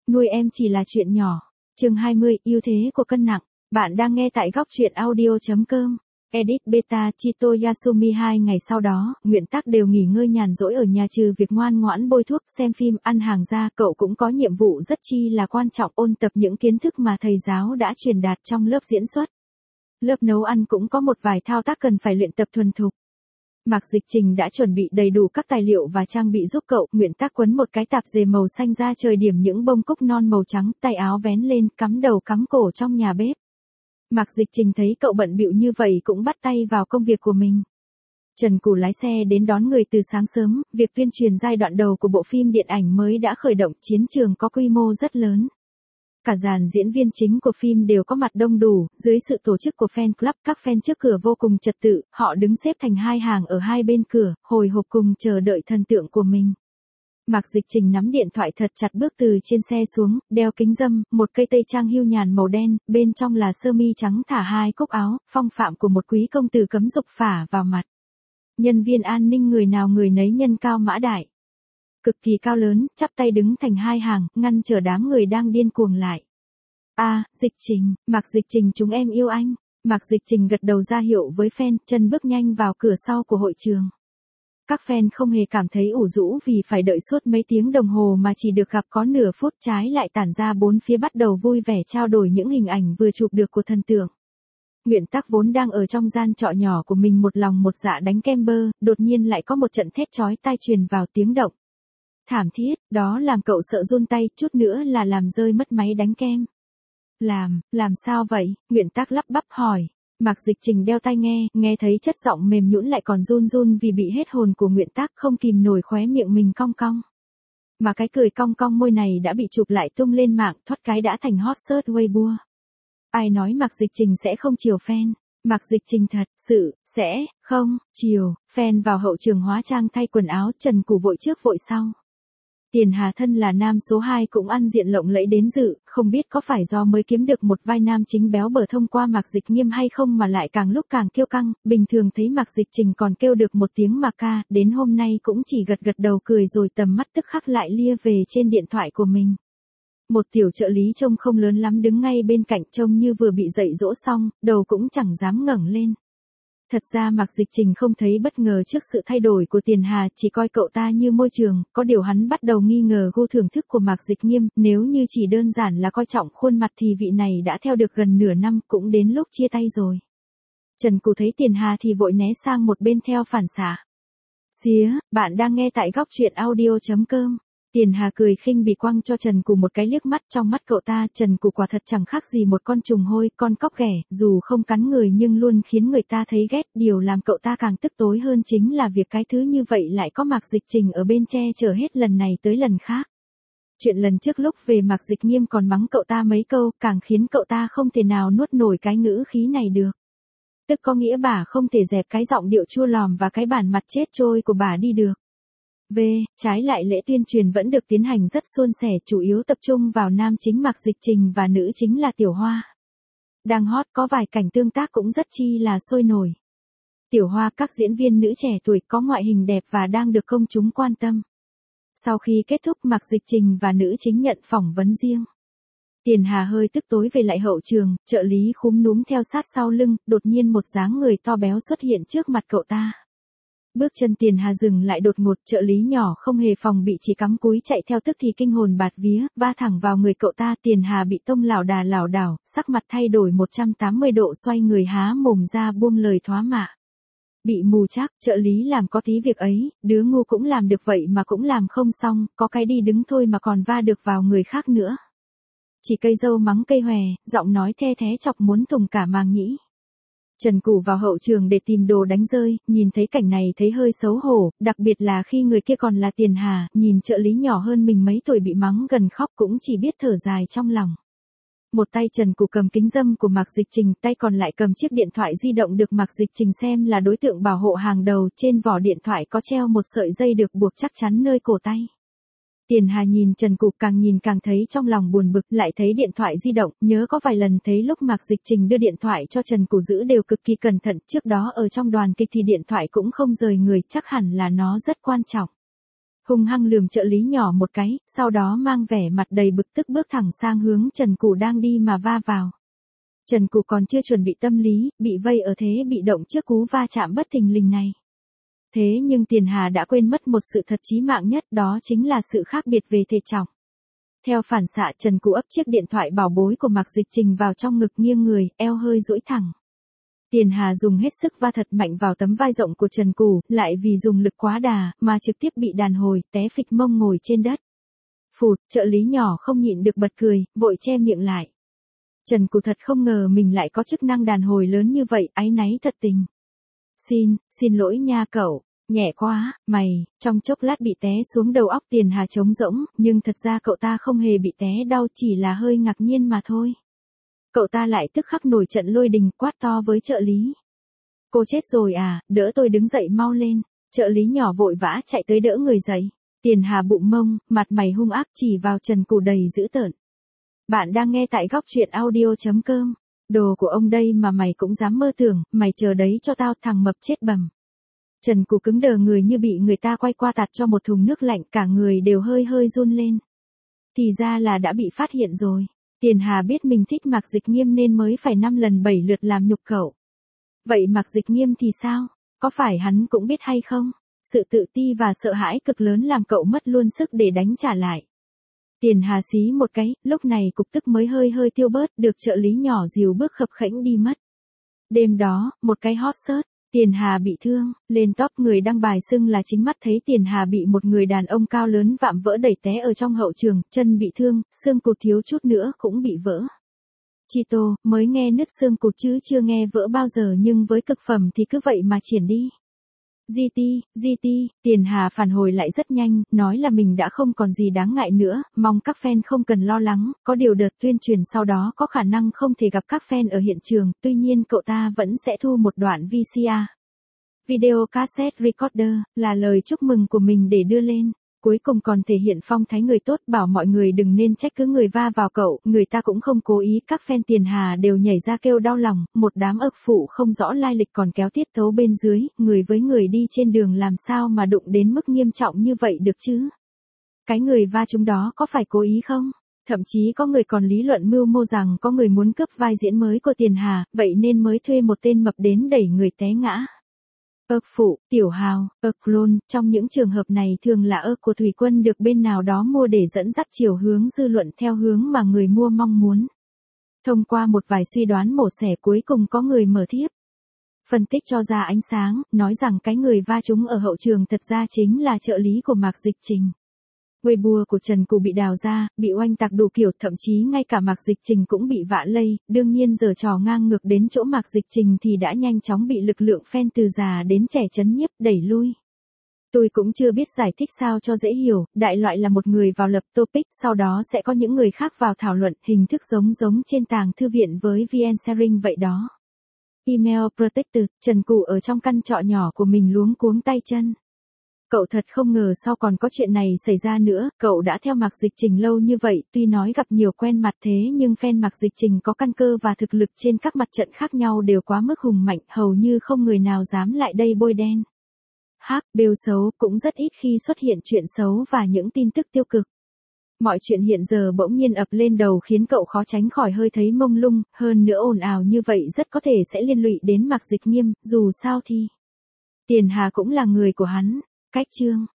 nuôi em chỉ là chuyện nhỏ. Chương 20, ưu thế của cân nặng. Bạn đang nghe tại góc truyện audio.com. Edit beta Chito Yasumi 2 ngày sau đó, Nguyễn Tắc đều nghỉ ngơi nhàn rỗi ở nhà trừ việc ngoan ngoãn bôi thuốc, xem phim, ăn hàng ra, cậu cũng có nhiệm vụ rất chi là quan trọng ôn tập những kiến thức mà thầy giáo đã truyền đạt trong lớp diễn xuất. Lớp nấu ăn cũng có một vài thao tác cần phải luyện tập thuần thục. Mạc Dịch Trình đã chuẩn bị đầy đủ các tài liệu và trang bị giúp cậu. Nguyễn Tắc quấn một cái tạp dề màu xanh ra trời điểm những bông cúc non màu trắng, tay áo vén lên, cắm đầu cắm cổ trong nhà bếp. Mạc Dịch Trình thấy cậu bận bịu như vậy cũng bắt tay vào công việc của mình. Trần Củ lái xe đến đón người từ sáng sớm, việc tuyên truyền giai đoạn đầu của bộ phim điện ảnh mới đã khởi động, chiến trường có quy mô rất lớn. Cả dàn diễn viên chính của phim đều có mặt đông đủ, dưới sự tổ chức của fan club, các fan trước cửa vô cùng trật tự, họ đứng xếp thành hai hàng ở hai bên cửa, hồi hộp cùng chờ đợi thần tượng của mình. Mạc Dịch Trình nắm điện thoại thật chặt bước từ trên xe xuống, đeo kính râm, một cây tây trang hưu nhàn màu đen, bên trong là sơ mi trắng thả hai cúc áo, phong phạm của một quý công tử cấm dục phả vào mặt. Nhân viên an ninh người nào người nấy nhân cao mã đại. Cực kỳ cao lớn, chắp tay đứng thành hai hàng, ngăn chờ đám người đang điên cuồng lại. Dịch Trình, Mạc Dịch Trình chúng em yêu anh. Mạc Dịch Trình gật đầu ra hiệu với fan, chân bước nhanh vào cửa sau của hội trường. Các fan không hề cảm thấy ủ rũ vì phải đợi suốt mấy tiếng đồng hồ mà chỉ được gặp có nửa phút, trái lại tản ra bốn phía bắt đầu vui vẻ trao đổi những hình ảnh vừa chụp được của thần tượng. Nguyễn Tắc vốn đang ở trong gian trọ nhỏ của mình một lòng một dạ đánh kem bơ, đột nhiên lại có một trận thét chói tai truyền vào tiếng động. Thảm thiết, đó làm cậu sợ run tay, chút nữa là làm rơi mất máy đánh kem. Làm sao vậy? Nguyễn Tắc lắp bắp hỏi. Mạc Dịch Trình đeo tai nghe thấy chất giọng mềm nhũn lại còn run run vì bị hết hồn của Nguyễn Tắc, không kìm nổi khóe miệng mình cong cong. Mà cái cười cong cong môi này đã bị chụp lại tung lên mạng, thoát cái đã thành hot search Weibo. Ai nói Mạc Dịch Trình sẽ không chiều fan? Mạc Dịch Trình thật sự sẽ không chiều fan. Vào hậu trường hóa trang thay quần áo, Trần Củ vội trước vội sau. Tiền Hà thân là nam số 2 cũng ăn diện lộng lẫy đến dự, không biết có phải do mới kiếm được một vai nam chính béo bở thông qua Mạc Dịch Nghiêm hay không mà lại càng lúc càng kiêu căng, bình thường thấy Mạc Dịch Trình còn kêu được một tiếng mà ca, đến hôm nay cũng chỉ gật đầu cười rồi tầm mắt tức khắc lại lia về trên điện thoại của mình. Một tiểu trợ lý trông không lớn lắm đứng ngay bên cạnh, trông như vừa bị dạy dỗ xong, đầu cũng chẳng dám ngẩng lên. Thật ra Mạc Dịch Trình không thấy bất ngờ trước sự thay đổi của Tiền Hà, chỉ coi cậu ta như môi trường, có điều hắn bắt đầu nghi ngờ gu thưởng thức của Mạc Dịch Nghiêm, nếu như chỉ đơn giản là coi trọng khuôn mặt thì vị này đã theo được gần nửa năm, cũng đến lúc chia tay rồi. Trần Củ thấy Tiền Hà thì vội né sang một bên theo phản xạ. Xía, bạn đang nghe tại góc truyện audio.com. Tiền Hà cười khinh bỉ quăng cho Trần Củ một cái liếc mắt, trong mắt cậu ta, Trần Củ quả thật chẳng khác gì một con trùng hôi, con cóc ghẻ, dù không cắn người nhưng luôn khiến người ta thấy ghét, điều làm cậu ta càng tức tối hơn chính là việc cái thứ như vậy lại có Mạc Dịch Trình ở bên che chở hết lần này tới lần khác. Chuyện lần trước lúc về Mạc Dịch Nghiêm còn mắng cậu ta mấy câu, càng khiến cậu ta không thể nào nuốt nổi cái ngữ khí này được. Tức có nghĩa bà không thể dẹp cái giọng điệu chua lòm và cái bản mặt chết trôi của bà đi được. Trái lại lễ tuyên truyền vẫn được tiến hành rất suôn sẻ, chủ yếu tập trung vào nam chính Mạc Dịch Trình và nữ chính là Tiểu Hoa. Đang hot, có vài cảnh tương tác cũng rất chi là sôi nổi. Tiểu Hoa, các diễn viên nữ trẻ tuổi có ngoại hình đẹp và đang được công chúng quan tâm. Sau khi kết thúc, Mạc Dịch Trình và nữ chính nhận phỏng vấn riêng. Tiền Hà hơi tức tối về lại hậu trường, trợ lý khúm núm theo sát sau lưng, đột nhiên một dáng người to béo xuất hiện trước mặt cậu ta. Bước chân Tiền Hà dừng lại đột ngột, trợ lý nhỏ không hề phòng bị chỉ cắm cúi chạy theo tức thì kinh hồn bạt vía, va thẳng vào người cậu ta. Tiền Hà bị tông lảo đảo, sắc mặt thay đổi 180 độ, xoay người há mồm ra buông lời thoá mạ. Bị mù chắc, trợ lý làm có tí việc ấy, đứa ngu cũng làm được vậy mà cũng làm không xong, có cái đi đứng thôi mà còn va được vào người khác nữa. Chỉ cây dâu mắng cây hòe, giọng nói the thé chọc muốn thủng cả màng nhĩ. Trần Củ vào hậu trường để tìm đồ đánh rơi, nhìn thấy cảnh này thấy hơi xấu hổ, đặc biệt là khi người kia còn là Tiền Hà, nhìn trợ lý nhỏ hơn mình mấy tuổi bị mắng gần khóc cũng chỉ biết thở dài trong lòng. Một tay Trần Củ cầm kính râm của Mạc Dịch Trình, tay còn lại cầm chiếc điện thoại di động được Mạc Dịch Trình xem là đối tượng bảo hộ hàng đầu, trên vỏ điện thoại có treo một sợi dây được buộc chắc chắn nơi cổ tay. Tiền Hà nhìn Trần Củ càng nhìn càng thấy trong lòng buồn bực, lại thấy điện thoại di động, nhớ có vài lần thấy lúc Mạc Dịch Trình đưa điện thoại cho Trần Củ giữ đều cực kỳ cẩn thận, trước đó ở trong đoàn kịch thì điện thoại cũng không rời người, chắc hẳn là nó rất quan trọng. hung hăng lườm trợ lý nhỏ một cái, sau đó mang vẻ mặt đầy bực tức bước thẳng sang hướng Trần Cù đang đi mà va vào. Trần Cù còn chưa chuẩn bị tâm lý, bị vây ở thế bị động trước cú va chạm bất thình lình này. Thế nhưng Tiền Hà đã quên mất một sự thật chí mạng nhất, đó chính là sự khác biệt về thể trọng. Theo phản xạ, Trần Cù ấp chiếc điện thoại bảo bối của Mạc Dịch Trình vào trong ngực, nghiêng người, eo hơi duỗi thẳng. Tiền Hà dùng hết sức va thật mạnh vào tấm vai rộng của Trần Cù, lại vì dùng lực quá đà, mà trực tiếp bị đàn hồi, té phịch mông ngồi trên đất. Phụt, trợ lý nhỏ không nhịn được bật cười, vội che miệng lại. Trần Cù thật không ngờ mình lại có chức năng đàn hồi lớn như vậy, áy náy thật tình. Xin lỗi nha cậu, nhẹ quá, mày, trong chốc lát bị té xuống đầu óc Tiền Hà trống rỗng, nhưng thật ra cậu ta không hề bị té đau, chỉ là hơi ngạc nhiên mà thôi. Cậu ta lại tức khắc nổi trận lôi đình, quát to với trợ lý. Cô chết rồi à, đỡ tôi đứng dậy mau lên. Trợ lý nhỏ vội vã chạy tới đỡ người dậy. Tiền Hà bụng mông, mặt mày hung ác chỉ vào Trần Cù đầy dữ tợn. Bạn đang nghe tại góc truyện audio.com. Đồ của ông đây mà mày cũng dám mơ tưởng, mày chờ đấy cho tao, thằng mập chết bầm. Trần Cù cứng đờ người như bị người ta quay qua tạt cho một thùng nước lạnh, cả người đều hơi run lên. Thì ra là đã bị phát hiện rồi. Tiền Hà biết mình thích Mạc Dịch Nghiêm nên mới phải 5 lần 7 lượt làm nhục cậu. Vậy Mạc Dịch Nghiêm thì sao? Có phải hắn cũng biết hay không? Sự tự ti và sợ hãi cực lớn làm cậu mất luôn sức để đánh trả lại. Tiền Hà xí một cái, lúc này cục tức mới hơi tiêu bớt, được trợ lý nhỏ dìu bước khập khẽnh đi mất. Đêm đó, một cái hot search, Tiền Hà bị thương, lên top người đăng bài xưng là chính mắt thấy Tiền Hà bị một người đàn ông cao lớn vạm vỡ đẩy té ở trong hậu trường, chân bị thương, xương cụt thiếu chút nữa cũng bị vỡ. Chito, mới nghe nứt xương cụt chứ chưa nghe vỡ bao giờ, nhưng với cực phẩm thì cứ vậy mà triển đi. GT, Tiền Hà phản hồi lại rất nhanh, nói là mình đã không còn gì đáng ngại nữa, mong các fan không cần lo lắng, có điều đợt tuyên truyền sau đó có khả năng không thể gặp các fan ở hiện trường, tuy nhiên cậu ta vẫn sẽ thu một đoạn VCR. Video cassette recorder, là lời chúc mừng của mình để đưa lên. Cuối cùng còn thể hiện phong thái người tốt, bảo mọi người đừng nên trách cứ người va vào cậu, người ta cũng không cố ý. Các fan Tiền Hà đều nhảy ra kêu đau lòng, một đám ực phụ không rõ lai lịch còn kéo tiết tấu bên dưới, người với người đi trên đường làm sao mà đụng đến mức nghiêm trọng như vậy được chứ? Cái người va chúng đó có phải cố ý không? Thậm chí có người còn lý luận mưu mô rằng có người muốn cướp vai diễn mới của Tiền Hà, vậy nên mới thuê một tên mập đến đẩy người té ngã. Ực phụ, tiểu hào, ực clone, trong những trường hợp này thường là ực của thủy quân được bên nào đó mua để dẫn dắt chiều hướng dư luận theo hướng mà người mua mong muốn. Thông qua một vài suy đoán mổ xẻ, cuối cùng có người mở thiếp phân tích cho ra ánh sáng, nói rằng cái người va trúng ở hậu trường thật ra chính là trợ lý của Mạc Dịch Trình. Weibo của Trần Cù bị đào ra, bị oanh tạc đủ kiểu, thậm chí ngay cả Mạc Dịch Trình cũng bị vạ lây, đương nhiên giở trò ngang ngược đến chỗ Mạc Dịch Trình thì đã nhanh chóng bị lực lượng fan từ già đến trẻ trấn nhiếp, đẩy lui. Tôi cũng chưa biết giải thích sao cho dễ hiểu, đại loại là một người vào lập topic, sau đó sẽ có những người khác vào thảo luận, hình thức giống trên tàng thư viện với VN Sharing vậy đó. Email Protected, Trần Cù ở trong căn trọ nhỏ của mình luống cuống tay chân. Cậu thật không ngờ sau còn có chuyện này xảy ra nữa, cậu đã theo Mạc Dịch Trình lâu như vậy, tuy nói gặp nhiều quen mặt thế nhưng fan Mạc Dịch Trình có căn cơ và thực lực trên các mặt trận khác nhau đều quá mức hùng mạnh, hầu như không người nào dám lại đây bôi đen. Bêu xấu, cũng rất ít khi xuất hiện chuyện xấu và những tin tức tiêu cực. Mọi chuyện hiện giờ bỗng nhiên ập lên đầu khiến cậu khó tránh khỏi hơi thấy mông lung, hơn nữa ồn ào như vậy rất có thể sẽ liên lụy đến Mạc Dịch Nghiêm, dù sao thì Tiền Hà cũng là người của hắn. Cách chương